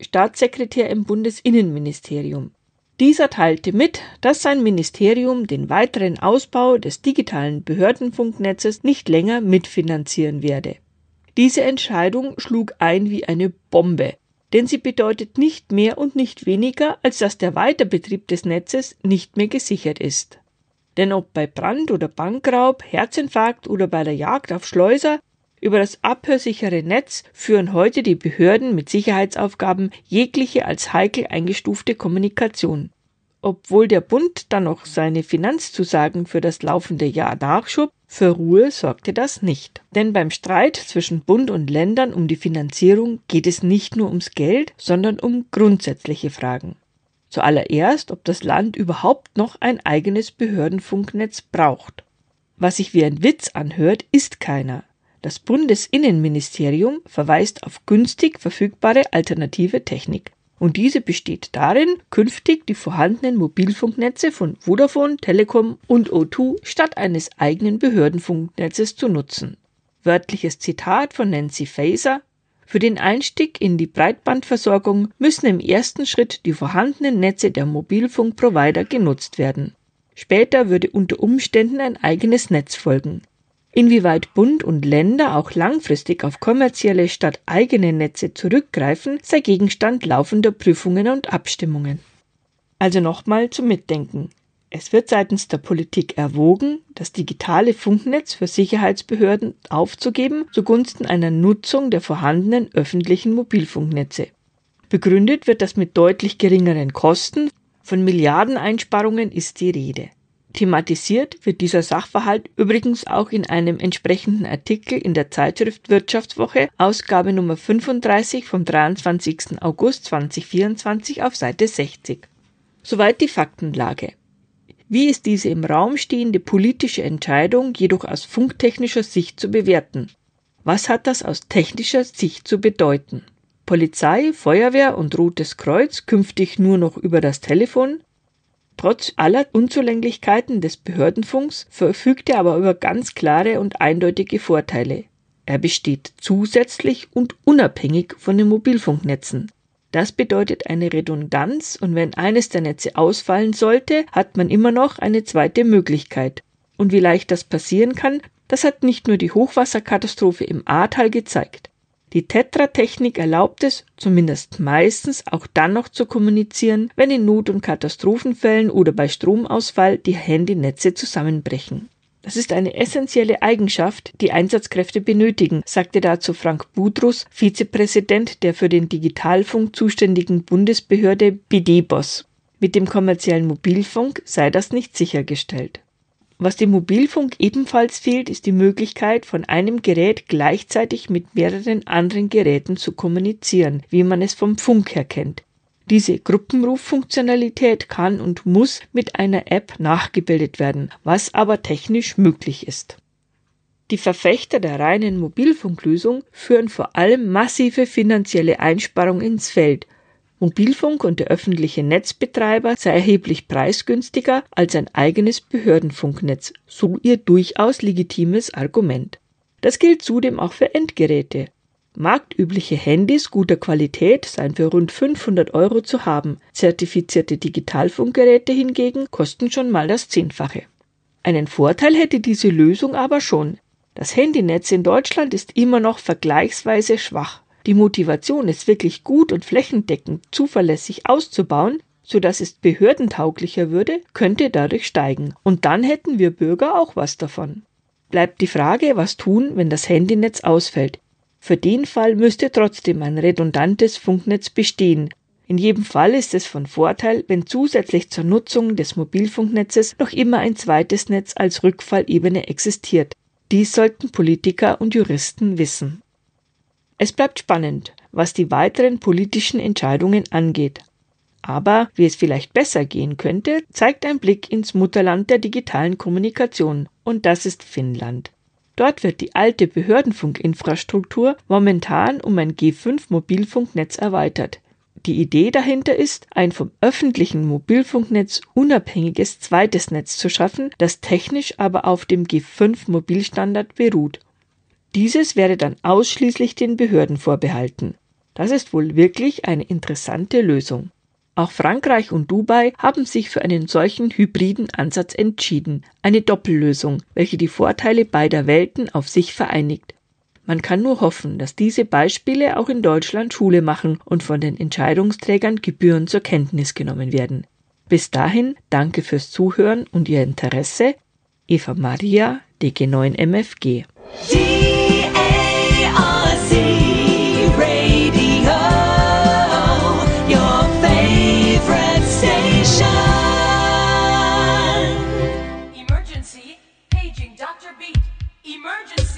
Staatssekretär im Bundesinnenministerium. Dieser teilte mit, dass sein Ministerium den weiteren Ausbau des digitalen Behördenfunknetzes nicht länger mitfinanzieren werde. Diese Entscheidung schlug ein wie eine Bombe, denn sie bedeutet nicht mehr und nicht weniger, als dass der Weiterbetrieb des Netzes nicht mehr gesichert ist. Denn ob bei Brand oder Bankraub, Herzinfarkt oder bei der Jagd auf Schleuser, über das abhörsichere Netz führen heute die Behörden mit Sicherheitsaufgaben jegliche als heikel eingestufte Kommunikation. Obwohl der Bund dann noch seine Finanzzusagen für das laufende Jahr nachschob, für Ruhe sorgte das nicht. Denn beim Streit zwischen Bund und Ländern um die Finanzierung geht es nicht nur ums Geld, sondern um grundsätzliche Fragen. Zuallererst, ob das Land überhaupt noch ein eigenes Behördenfunknetz braucht. Was sich wie ein Witz anhört, ist keiner. Das Bundesinnenministerium verweist auf günstig verfügbare alternative Technik. Und diese besteht darin, künftig die vorhandenen Mobilfunknetze von Vodafone, Telekom und O2 statt eines eigenen Behördenfunknetzes zu nutzen. Wörtliches Zitat von Nancy Faeser: Für den Einstieg in die Breitbandversorgung müssen im ersten Schritt die vorhandenen Netze der Mobilfunkprovider genutzt werden. Später würde unter Umständen ein eigenes Netz folgen. Inwieweit Bund und Länder auch langfristig auf kommerzielle statt eigene Netze zurückgreifen, sei Gegenstand laufender Prüfungen und Abstimmungen. Also nochmal zum Mitdenken. Es wird seitens der Politik erwogen, das digitale Funknetz für Sicherheitsbehörden aufzugeben zugunsten einer Nutzung der vorhandenen öffentlichen Mobilfunknetze. Begründet wird das mit deutlich geringeren Kosten, von Milliardeneinsparungen ist die Rede. Thematisiert wird dieser Sachverhalt übrigens auch in einem entsprechenden Artikel in der Zeitschrift Wirtschaftswoche, Ausgabe Nummer 35 vom 23. August 2024 auf Seite 60. Soweit die Faktenlage. Wie ist diese im Raum stehende politische Entscheidung jedoch aus funktechnischer Sicht zu bewerten? Was hat das aus technischer Sicht zu bedeuten? Polizei, Feuerwehr und Rotes Kreuz künftig nur noch über das Telefon? Trotz aller Unzulänglichkeiten des Behördenfunks verfügt er aber über ganz klare und eindeutige Vorteile. Er besteht zusätzlich und unabhängig von den Mobilfunknetzen. Das bedeutet eine Redundanz, und wenn eines der Netze ausfallen sollte, hat man immer noch eine zweite Möglichkeit. Und wie leicht das passieren kann, das hat nicht nur die Hochwasserkatastrophe im Ahrtal gezeigt. Die Tetra-Technik erlaubt es, zumindest meistens, auch dann noch zu kommunizieren, wenn in Not- und Katastrophenfällen oder bei Stromausfall die Handynetze zusammenbrechen. Das ist eine essentielle Eigenschaft, die Einsatzkräfte benötigen, sagte dazu Frank Budrus, Vizepräsident der für den Digitalfunk zuständigen Bundesbehörde BDBOS. Mit dem kommerziellen Mobilfunk sei das nicht sichergestellt. Was dem Mobilfunk ebenfalls fehlt, ist die Möglichkeit, von einem Gerät gleichzeitig mit mehreren anderen Geräten zu kommunizieren, wie man es vom Funk her kennt. Diese Gruppenruffunktionalität kann und muss mit einer App nachgebildet werden, was aber technisch möglich ist. Die Verfechter der reinen Mobilfunklösung führen vor allem massive finanzielle Einsparungen ins Feld. Mobilfunk und der öffentliche Netzbetreiber sei erheblich preisgünstiger als ein eigenes Behördenfunknetz, so ihr durchaus legitimes Argument. Das gilt zudem auch für Endgeräte. Marktübliche Handys guter Qualität seien für rund 500 € zu haben, zertifizierte Digitalfunkgeräte hingegen kosten schon mal das 10-fache. Einen Vorteil hätte diese Lösung aber schon. Das Handynetz in Deutschland ist immer noch vergleichsweise schwach. Die Motivation, es wirklich gut und flächendeckend zuverlässig auszubauen, sodass es behördentauglicher würde, könnte dadurch steigen. Und dann hätten wir Bürger auch was davon. Bleibt die Frage, was tun, wenn das Handynetz ausfällt. Für den Fall müsste trotzdem ein redundantes Funknetz bestehen. In jedem Fall ist es von Vorteil, wenn zusätzlich zur Nutzung des Mobilfunknetzes noch immer ein zweites Netz als Rückfallebene existiert. Dies sollten Politiker und Juristen wissen. Es bleibt spannend, was die weiteren politischen Entscheidungen angeht. Aber wie es vielleicht besser gehen könnte, zeigt ein Blick ins Mutterland der digitalen Kommunikation, und das ist Finnland. Dort wird die alte Behördenfunkinfrastruktur momentan um ein G5-Mobilfunknetz erweitert. Die Idee dahinter ist, ein vom öffentlichen Mobilfunknetz unabhängiges zweites Netz zu schaffen, das technisch aber auf dem G5-Mobilstandard beruht. Dieses wäre dann ausschließlich den Behörden vorbehalten. Das ist wohl wirklich eine interessante Lösung. Auch Frankreich und Dubai haben sich für einen solchen hybriden Ansatz entschieden, eine Doppellösung, welche die Vorteile beider Welten auf sich vereinigt. Man kann nur hoffen, dass diese Beispiele auch in Deutschland Schule machen und von den Entscheidungsträgern gebührend zur Kenntnis genommen werden. Bis dahin danke fürs Zuhören und Ihr Interesse. Eva Maria, DG9 MFG. DARC Radio, your favorite station. Emergency, paging Dr. Beat. Emergency.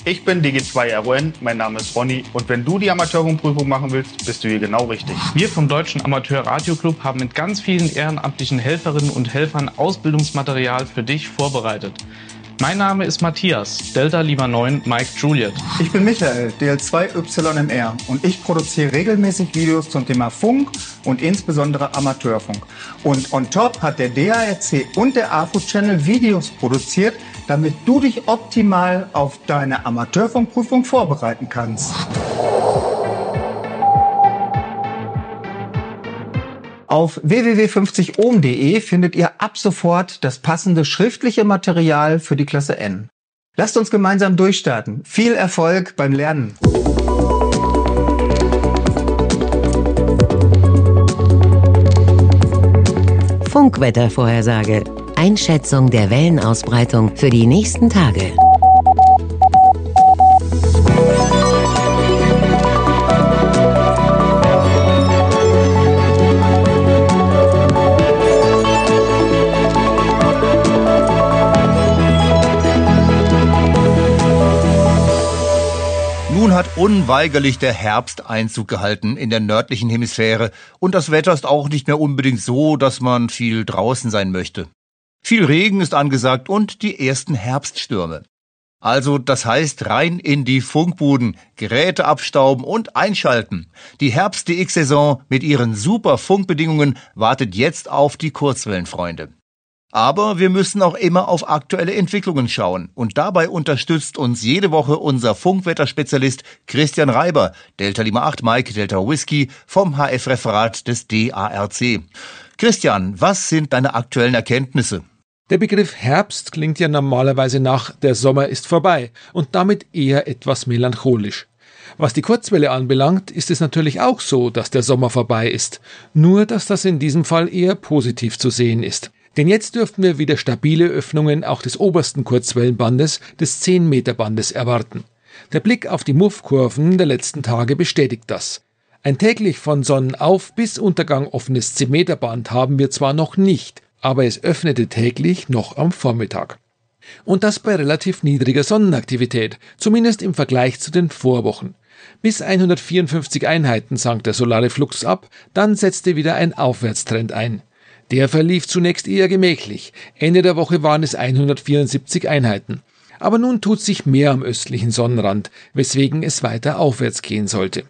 Ich bin DG2RON, mein Name ist Ronny und wenn du die Amateurfunkprüfung machen willst, bist du hier genau richtig. Wir vom Deutschen Amateur-Radio-Club haben mit ganz vielen ehrenamtlichen Helferinnen und Helfern Ausbildungsmaterial für dich vorbereitet. Mein Name ist Matthias, Delta Lima 9, Mike Juliet. Ich bin Michael, DL2YMR und ich produziere regelmäßig Videos zum Thema Funk und insbesondere Amateurfunk. Und on top hat der DARC und der AFO Channel Videos produziert, damit du dich optimal auf deine Amateurfunkprüfung vorbereiten kannst. Auf www.50ohm.de findet ihr ab sofort das passende schriftliche Material für die Klasse N. Lasst uns gemeinsam durchstarten. Viel Erfolg beim Lernen! Funkwettervorhersage. Einschätzung der Wellenausbreitung für die nächsten Tage. Nun hat unweigerlich der Herbst Einzug gehalten in der nördlichen Hemisphäre und das Wetter ist auch nicht mehr unbedingt so, dass man viel draußen sein möchte. Viel Regen ist angesagt und die ersten Herbststürme. Also das heißt rein in die Funkbuden, Geräte abstauben und einschalten. Die Herbst-DX-Saison mit ihren super Funkbedingungen wartet jetzt auf die Kurzwellenfreunde. Aber wir müssen auch immer auf aktuelle Entwicklungen schauen. Und dabei unterstützt uns jede Woche unser Funkwetterspezialist Christian Reiber, Delta Lima 8 Mike, Delta Whisky vom HF-Referat des DARC. Christian, was sind deine aktuellen Erkenntnisse? Der Begriff Herbst klingt ja normalerweise nach der Sommer ist vorbei und damit eher etwas melancholisch. Was die Kurzwelle anbelangt, ist es natürlich auch so, dass der Sommer vorbei ist. Nur, dass das in diesem Fall eher positiv zu sehen ist. Denn jetzt dürften wir wieder stabile Öffnungen auch des obersten Kurzwellenbandes, des 10-Meter-Bandes erwarten. Der Blick auf die Muff-Kurven der letzten Tage bestätigt das. Ein täglich von Sonnenauf- bis Untergang offenes 10-Meter-Band haben wir zwar noch nicht, aber es öffnete täglich noch am Vormittag. Und das bei relativ niedriger Sonnenaktivität, zumindest im Vergleich zu den Vorwochen. Bis 154 Einheiten sank der solare Flux ab, dann setzte wieder ein Aufwärtstrend ein. Der verlief zunächst eher gemächlich. Ende der Woche waren es 174 Einheiten. Aber nun tut sich mehr am östlichen Sonnenrand, weswegen es weiter aufwärts gehen sollte.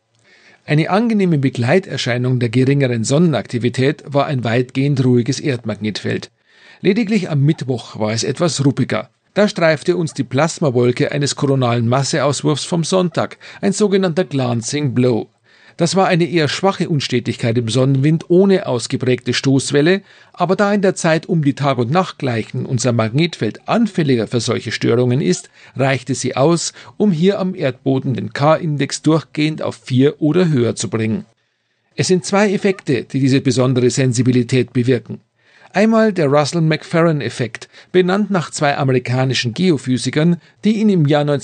Eine angenehme Begleiterscheinung der geringeren Sonnenaktivität war ein weitgehend ruhiges Erdmagnetfeld. Lediglich am Mittwoch war es etwas ruppiger. Da streifte uns die Plasmawolke eines koronalen Masseauswurfs vom Sonntag, ein sogenannter Glancing Blow. Das war eine eher schwache Unstetigkeit im Sonnenwind ohne ausgeprägte Stoßwelle, aber da in der Zeit um die Tag- und Nachtgleichen unser Magnetfeld anfälliger für solche Störungen ist, reichte sie aus, um hier am Erdboden den K-Index durchgehend auf 4 oder höher zu bringen. Es sind zwei Effekte, die diese besondere Sensibilität bewirken. Einmal der Russell-McFerran-Effekt, benannt nach zwei amerikanischen Geophysikern, die ihn im Jahr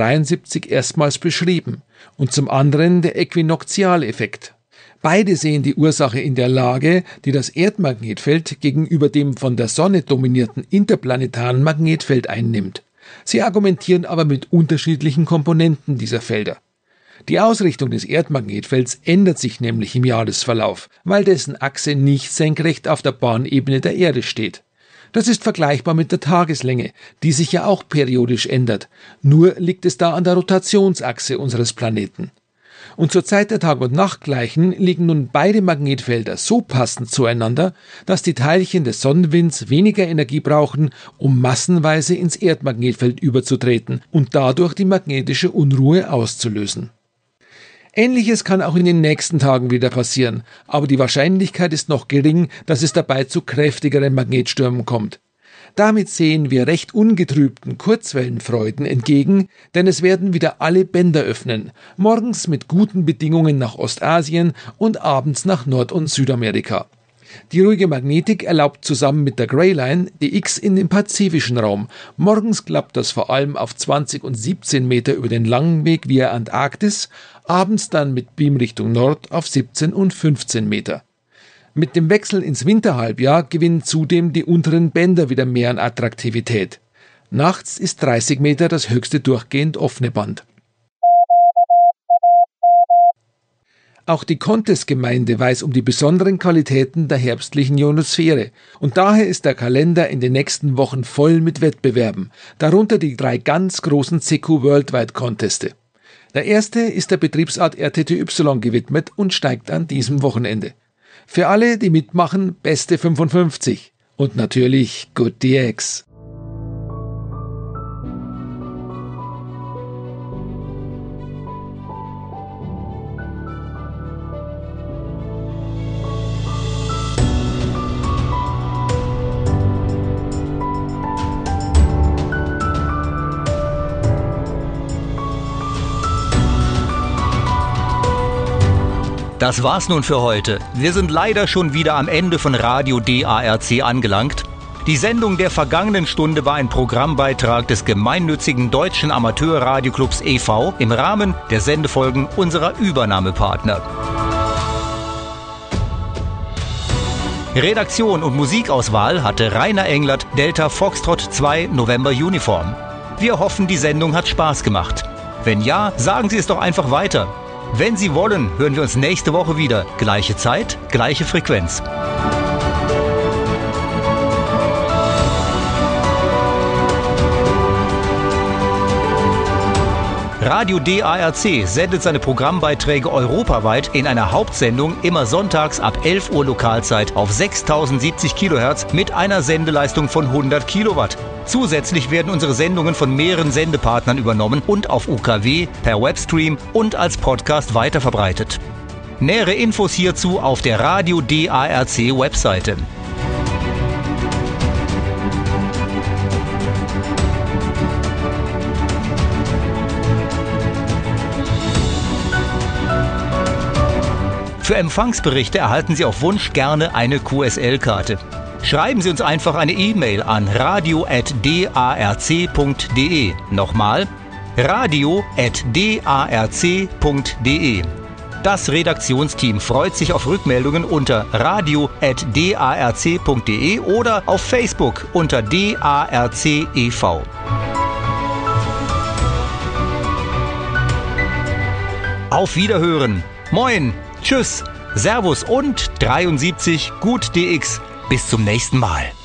1973 erstmals beschrieben, und zum anderen der Äquinoktialeffekt. Beide sehen die Ursache in der Lage, die das Erdmagnetfeld gegenüber dem von der Sonne dominierten interplanetaren Magnetfeld einnimmt. Sie argumentieren aber mit unterschiedlichen Komponenten dieser Felder. Die Ausrichtung des Erdmagnetfelds ändert sich nämlich im Jahresverlauf, weil dessen Achse nicht senkrecht auf der Bahnebene der Erde steht. Das ist vergleichbar mit der Tageslänge, die sich ja auch periodisch ändert, nur liegt es da an der Rotationsachse unseres Planeten. Und zur Zeit der Tag- und Nachtgleichen liegen nun beide Magnetfelder so passend zueinander, dass die Teilchen des Sonnenwinds weniger Energie brauchen, um massenweise ins Erdmagnetfeld überzutreten und dadurch die magnetische Unruhe auszulösen. Ähnliches kann auch in den nächsten Tagen wieder passieren, aber die Wahrscheinlichkeit ist noch gering, dass es dabei zu kräftigeren Magnetstürmen kommt. Damit sehen wir recht ungetrübten Kurzwellenfreuden entgegen, denn es werden wieder alle Bänder öffnen, morgens mit guten Bedingungen nach Ostasien und abends nach Nord- und Südamerika. Die ruhige Magnetik erlaubt zusammen mit der Greyline die X in den pazifischen Raum. Morgens klappt das vor allem auf 20 und 17 Meter über den langen Weg via Antarktis, abends dann mit Beam Richtung Nord auf 17 und 15 Meter. Mit dem Wechsel ins Winterhalbjahr gewinnen zudem die unteren Bänder wieder mehr an Attraktivität. Nachts ist 30 Meter das höchste durchgehend offene Band. Auch die Contest-Gemeinde weiß um die besonderen Qualitäten der herbstlichen Ionosphäre und daher ist der Kalender in den nächsten Wochen voll mit Wettbewerben, darunter die 3 ganz großen CQ Worldwide Conteste. Der erste ist der Betriebsart RTTY gewidmet und steigt an diesem Wochenende. Für alle, die mitmachen, beste 55 und natürlich Good DX. Das war's nun für heute. Wir sind leider schon wieder am Ende von Radio DARC angelangt. Die Sendung der vergangenen Stunde war ein Programmbeitrag des gemeinnützigen Deutschen Amateurradioclubs e.V. im Rahmen der Sendefolgen unserer Übernahmepartner. Redaktion und Musikauswahl hatte Rainer Englert, Delta Foxtrot 2 November Uniform. Wir hoffen, die Sendung hat Spaß gemacht. Wenn ja, sagen Sie es doch einfach weiter. Wenn Sie wollen, hören wir uns nächste Woche wieder. Gleiche Zeit, gleiche Frequenz. Radio DARC sendet seine Programmbeiträge europaweit in einer Hauptsendung immer sonntags ab 11 Uhr Lokalzeit auf 6070 kHz mit einer Sendeleistung von 100 Kilowatt. Zusätzlich werden unsere Sendungen von mehreren Sendepartnern übernommen und auf UKW, per Webstream und als Podcast weiterverbreitet. Nähere Infos hierzu auf der Radio DARC Webseite. Für Empfangsberichte erhalten Sie auf Wunsch gerne eine QSL-Karte. Schreiben Sie uns einfach eine E-Mail an radio@darc.de. Nochmal, radio@darc.de. Das Redaktionsteam freut sich auf Rückmeldungen unter radio@darc.de oder auf Facebook unter DARC e.V. Auf Wiederhören. Moin, tschüss, Servus und 73 Gut DX. Bis zum nächsten Mal.